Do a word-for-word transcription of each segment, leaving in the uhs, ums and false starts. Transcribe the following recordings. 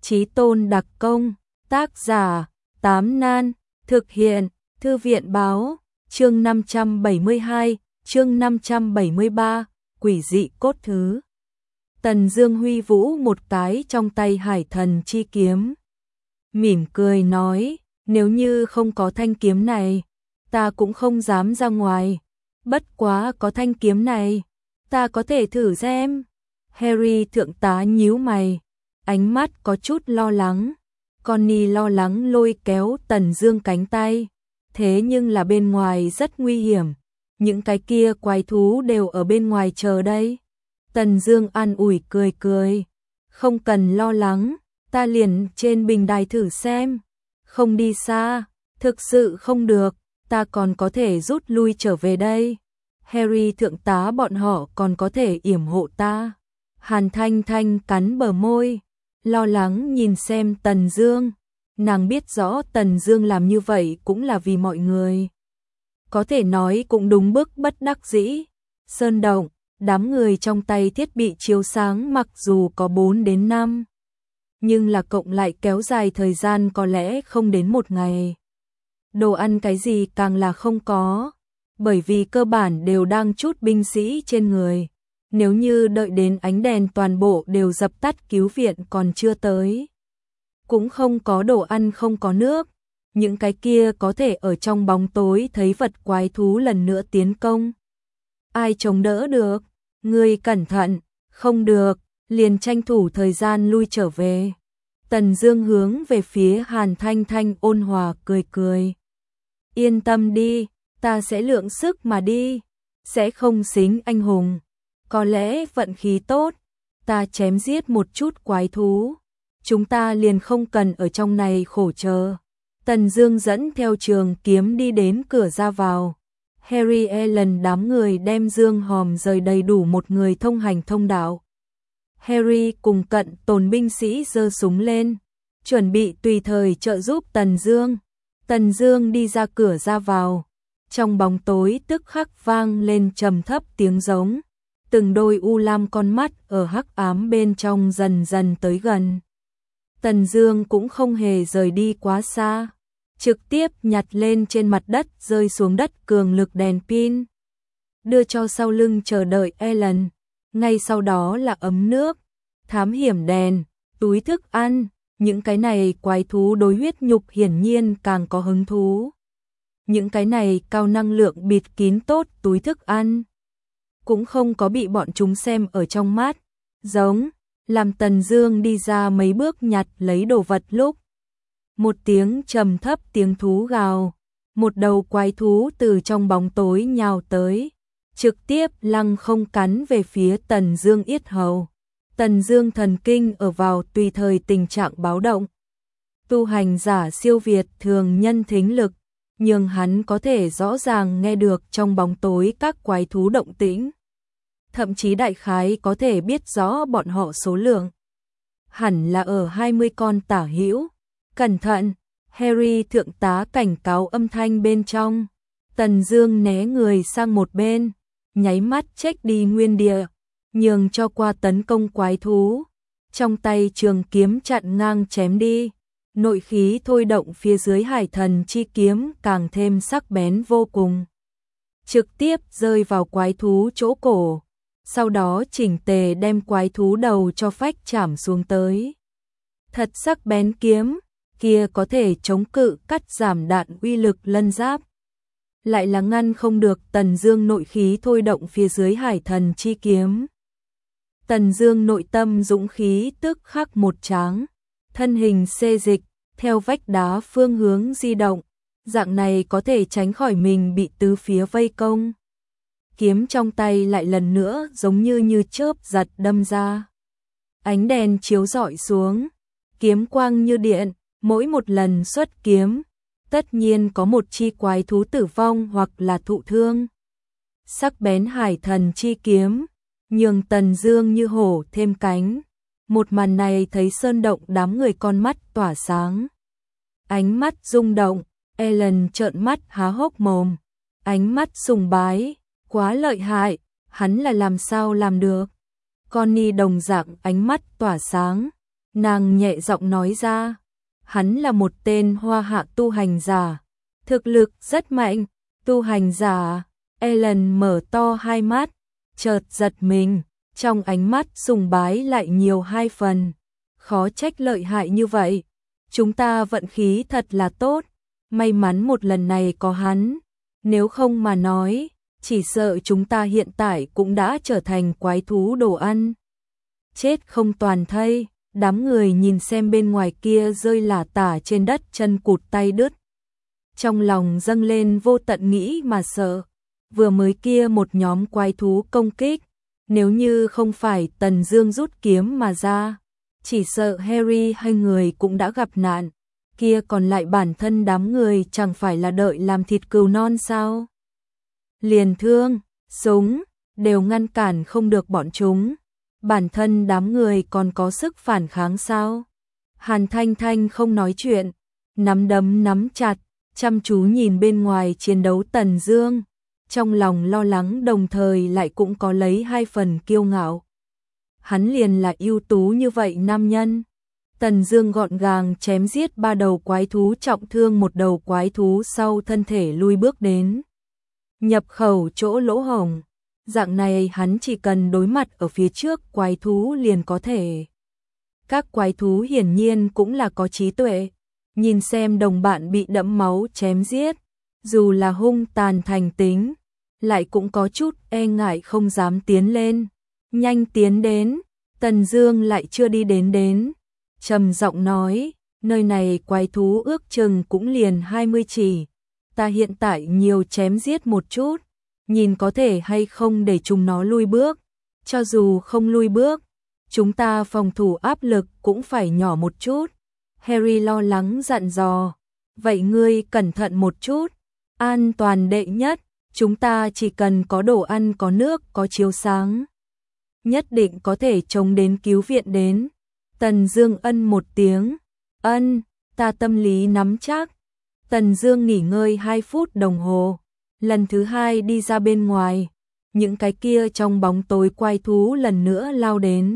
Chí tôn đặc công, tác giả, Tám Nan, thực hiện, Thư viện báo, chương năm trăm bảy mươi hai, chương năm trăm bảy mươi ba, quỷ dị cốt thứ. Tần Dương huy vũ một cái trong tay Hải Thần chi kiếm. Mỉm cười nói, nếu như không có thanh kiếm này, ta cũng không dám ra ngoài. Bất quá có thanh kiếm này, ta có thể thử xem. Harry thượng tá nhíu mày, ánh mắt có chút lo lắng. Connie lo lắng lôi kéo Tần Dương cánh tay. Thế nhưng là bên ngoài rất nguy hiểm. Những cái kia quái thú đều ở bên ngoài chờ đây. Tần Dương an ủi cười cười. Không cần lo lắng, ta liền trên bình đài thử xem. Không đi xa, thực sự không được, ta còn có thể rút lui trở về đây. Harry thượng tá bọn họ còn có thể yểm hộ ta. Hàn Thanh Thanh cắn bờ môi, lo lắng nhìn xem Tần Dương. Nàng biết rõ Tần Dương làm như vậy cũng là vì mọi người. Có thể nói cũng đúng bước bất đắc dĩ. Sơn động, đám người trong tay thiết bị chiếu sáng mặc dù có bốn đến năm, nhưng là cộng lại kéo dài thời gian có lẽ không đến một ngày. Đồ ăn cái gì càng là không có, bởi vì cơ bản đều đang trút binh sĩ trên người. Nếu như đợi đến ánh đèn toàn bộ đều dập tắt cứu viện còn chưa tới. Cũng không có đồ ăn không có nước. Những cái kia có thể ở trong bóng tối thấy vật quái thú lần nữa tiến công. Ai chống đỡ được? Ngươi cẩn thận, không được, liền tranh thủ thời gian lui trở về. Tần Dương hướng về phía Hàn Thanh Thanh ôn hòa cười cười. Yên tâm đi, ta sẽ lượng sức mà đi, sẽ không xính anh hùng. Có lẽ vận khí tốt, ta chém giết một chút quái thú, chúng ta liền không cần ở trong này khổ chờ. Tần Dương dẫn theo trường kiếm đi đến cửa ra vào. Harry Ellen đám người đem dương hòm rời đầy đủ một người thông hành thông đạo. Harry cùng cận tồn binh sĩ giơ súng lên, chuẩn bị tùy thời trợ giúp Tần Dương. Tần Dương đi ra cửa ra vào, trong bóng tối tức khắc vang lên trầm thấp tiếng giống. Từng đôi u lam con mắt ở hắc ám bên trong dần dần tới gần. Tần Dương cũng không hề rời đi quá xa, trực tiếp nhặt lên trên mặt đất rơi xuống đất cường lực đèn pin, đưa cho sau lưng chờ đợi Ellen. Ngay sau đó là ấm nước, thám hiểm đèn, túi thức ăn. Những cái này quái thú đối huyết nhục hiển nhiên càng có hứng thú. Những cái này cao năng lượng bịt kín tốt túi thức ăn, cũng không có bị bọn chúng xem ở trong mắt. Giống, làm Tần Dương đi ra mấy bước nhặt lấy đồ vật lúc. Một tiếng trầm thấp tiếng thú gào, một đầu quái thú từ trong bóng tối nhào tới, trực tiếp lăng không cắn về phía Tần Dương yết hầu. Tần Dương thần kinh ở vào tùy thời tình trạng báo động. Tu hành giả siêu việt thường nhân thính lực, nhưng hắn có thể rõ ràng nghe được trong bóng tối các quái thú động tĩnh. Thậm chí đại khái có thể biết rõ bọn họ số lượng. Hẳn là ở hai mươi con tả hữu. Cẩn thận, Harry thượng tá cảnh cáo âm thanh bên trong. Tần Dương né người sang một bên, nháy mắt check đi nguyên địa, nhường cho qua tấn công quái thú. Trong tay trường kiếm chặn ngang chém đi, nội khí thôi động phía dưới Hải Thần chi kiếm càng thêm sắc bén vô cùng. Trực tiếp rơi vào quái thú chỗ cổ, sau đó chỉnh tề đem quái thú đầu cho phách chạm xuống tới. Thật sắc bén kiếm, kia có thể chống cự cắt giảm đạn uy lực lân giáp. Lại là ngăn không được Tần Dương nội khí thôi động phía dưới Hải Thần chi kiếm. Tần Dương nội tâm dũng khí tức khắc một tráng, thân hình xê dịch, theo vách đá phương hướng di động, dạng này có thể tránh khỏi mình bị tứ phía vây công. Kiếm trong tay lại lần nữa giống như như chớp giật đâm ra. Ánh đèn chiếu rọi xuống, kiếm quang như điện, mỗi một lần xuất kiếm, tất nhiên có một chi quái thú tử vong hoặc là thụ thương. Sắc bén Hải Thần chi kiếm, nhường Tần Dương như hổ thêm cánh. Một màn này thấy sơn động đám người con mắt tỏa sáng. Ánh mắt rung động, Ellen trợn mắt há hốc mồm. Ánh mắt sùng bái, quá lợi hại, hắn là làm sao làm được. Connie đồng dạng ánh mắt tỏa sáng. Nàng nhẹ giọng nói ra, hắn là một tên hoa hạ tu hành giả, thực lực rất mạnh, tu hành giả. Ellen mở to hai mắt, chợt giật mình, trong ánh mắt sùng bái lại nhiều hai phần. Khó trách lợi hại như vậy, chúng ta vận khí thật là tốt, may mắn một lần này có hắn, nếu không mà nói, chỉ sợ chúng ta hiện tại cũng đã trở thành quái thú đồ ăn. Chết không toàn thây, đám người nhìn xem bên ngoài kia rơi lả tả trên đất, chân cụt tay đứt. Trong lòng dâng lên vô tận nghĩ mà sợ, vừa mới kia một nhóm quái thú công kích, nếu như không phải Tần Dương rút kiếm mà ra, chỉ sợ Harry hay người cũng đã gặp nạn, kia còn lại bản thân đám người chẳng phải là đợi làm thịt cừu non sao? Liền thương, súng, đều ngăn cản không được bọn chúng, bản thân đám người còn có sức phản kháng sao? Hàn Thanh Thanh không nói chuyện, nắm đấm nắm chặt, chăm chú nhìn bên ngoài chiến đấu Tần Dương, trong lòng lo lắng đồng thời lại cũng có lấy hai phần kiêu ngạo. Hắn liền là ưu tú như vậy nam nhân. Tần Dương gọn gàng chém giết ba đầu quái thú, trọng thương một đầu quái thú sau thân thể lui bước đến nhập khẩu chỗ lỗ hổng. Dạng này hắn chỉ cần đối mặt ở phía trước quái thú liền có thể. Các quái thú hiển nhiên cũng là có trí tuệ, nhìn xem đồng bạn bị đẫm máu chém giết, dù là hung tàn thành tính, lại cũng có chút e ngại không dám tiến lên. Nhanh tiến đến, Tần Dương lại chưa đi đến đến, trầm giọng nói, nơi này quái thú ước chừng cũng liền hai mươi chỉ, ta hiện tại nhiều chém giết một chút, nhìn có thể hay không để chúng nó lui bước, cho dù không lui bước, chúng ta phòng thủ áp lực cũng phải nhỏ một chút. Harry lo lắng dặn dò, vậy ngươi cẩn thận một chút, an toàn đệ nhất, chúng ta chỉ cần có đồ ăn, có nước, có chiếu sáng, nhất định có thể chống đến cứu viện đến. Tần Dương ân một tiếng, ân, ta tâm lý nắm chắc. Tần Dương nghỉ ngơi hai phút đồng hồ, lần thứ hai đi ra bên ngoài, những cái kia trong bóng tối quái thú lần nữa lao đến.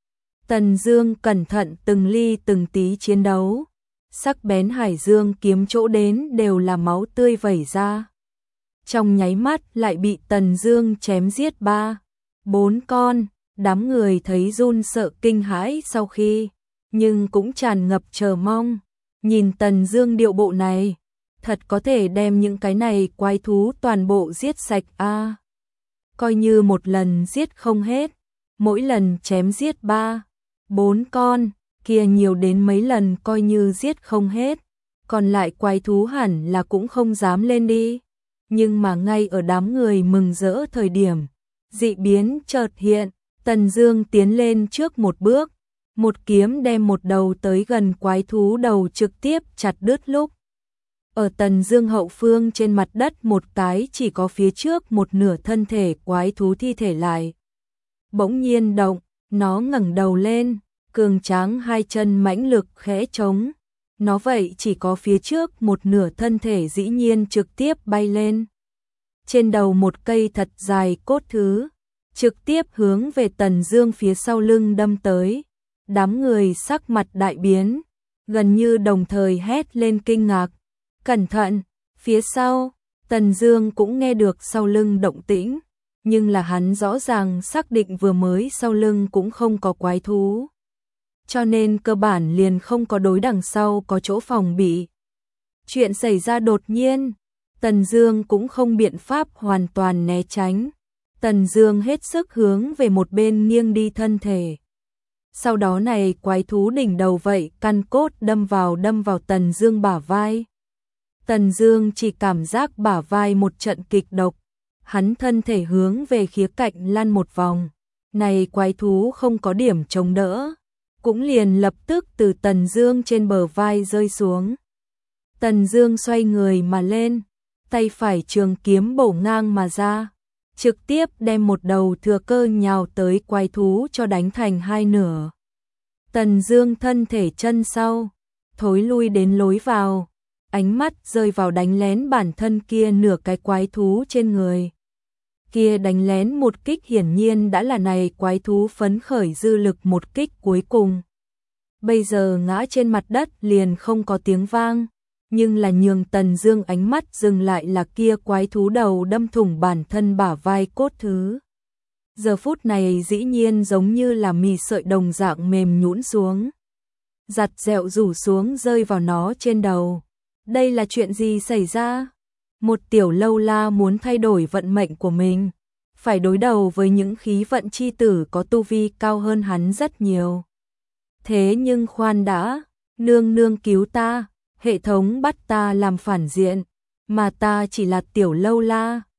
Tần Dương cẩn thận từng ly từng tí chiến đấu, sắc bén hải dương kiếm chỗ đến đều là máu tươi vẩy ra. Trong nháy mắt lại bị Tần Dương chém giết ba, bốn con, đám người thấy run sợ kinh hãi sau khi, nhưng cũng tràn ngập chờ mong, nhìn Tần Dương điệu bộ này, thật có thể đem những cái này quái thú toàn bộ giết sạch a. À, coi như một lần giết không hết, mỗi lần chém giết ba, bốn con, kia nhiều đến mấy lần coi như giết không hết, còn lại quái thú hẳn là cũng không dám lên đi. Nhưng mà ngay ở đám người mừng rỡ thời điểm, dị biến chợt hiện, Tần Dương tiến lên trước một bước, một kiếm đem một đầu tới gần quái thú đầu trực tiếp chặt đứt. Lúc ở Tần Dương hậu phương trên mặt đất một cái chỉ có phía trước một nửa thân thể quái thú thi thể lại bỗng nhiên động, nó ngẩng đầu lên, cường tráng hai chân mãnh lực khẽ chống, nó vậy chỉ có phía trước một nửa thân thể dĩ nhiên trực tiếp bay lên. Trên đầu một cây thật dài cốt thứ, trực tiếp hướng về Tần Dương phía sau lưng đâm tới. Đám người sắc mặt đại biến, gần như đồng thời hét lên kinh ngạc. Cẩn thận, phía sau, Tần Dương cũng nghe được sau lưng động tĩnh, nhưng là hắn rõ ràng xác định vừa mới sau lưng cũng không có quái thú, cho nên cơ bản liền không có đối đằng sau có chỗ phòng bị. Chuyện xảy ra đột nhiên, Tần Dương cũng không biện pháp hoàn toàn né tránh. Tần Dương hết sức hướng về một bên nghiêng đi thân thể. Sau đó này quái thú đỉnh đầu vậy căn cốt đâm vào đâm vào Tần Dương bả vai. Tần Dương chỉ cảm giác bả vai một trận kịch độc, hắn thân thể hướng về khía cạnh lăn một vòng. Này quái thú không có điểm chống đỡ, cũng liền lập tức từ Tần Dương trên bờ vai rơi xuống. Tần Dương xoay người mà lên, tay phải trường kiếm bổ ngang mà ra, trực tiếp đem một đầu thừa cơ nhào tới quái thú cho đánh thành hai nửa. Tần Dương thân thể chân sau, thối lui đến lối vào, ánh mắt rơi vào đánh lén bản thân kia nửa cái quái thú trên người. Kia đánh lén một kích hiển nhiên đã là này quái thú phấn khởi dư lực một kích cuối cùng. bây giờ ngã trên mặt đất liền không có tiếng vang, nhưng là nhường Tần Dương ánh mắt dừng lại là kia quái thú đầu đâm thủng bản thân bả vai cốt thứ. Giờ phút này dĩ nhiên giống như là mì sợi đồng dạng mềm nhũn xuống, giặt dẹo rủ xuống rơi vào nó trên đầu. Đây là chuyện gì xảy ra? Một tiểu lâu la muốn thay đổi vận mệnh của mình, phải đối đầu với những khí vận chi tử có tu vi cao hơn hắn rất nhiều. Thế nhưng khoan đã, nương nương cứu ta, hệ thống bắt ta làm phản diện, mà ta chỉ là tiểu lâu la,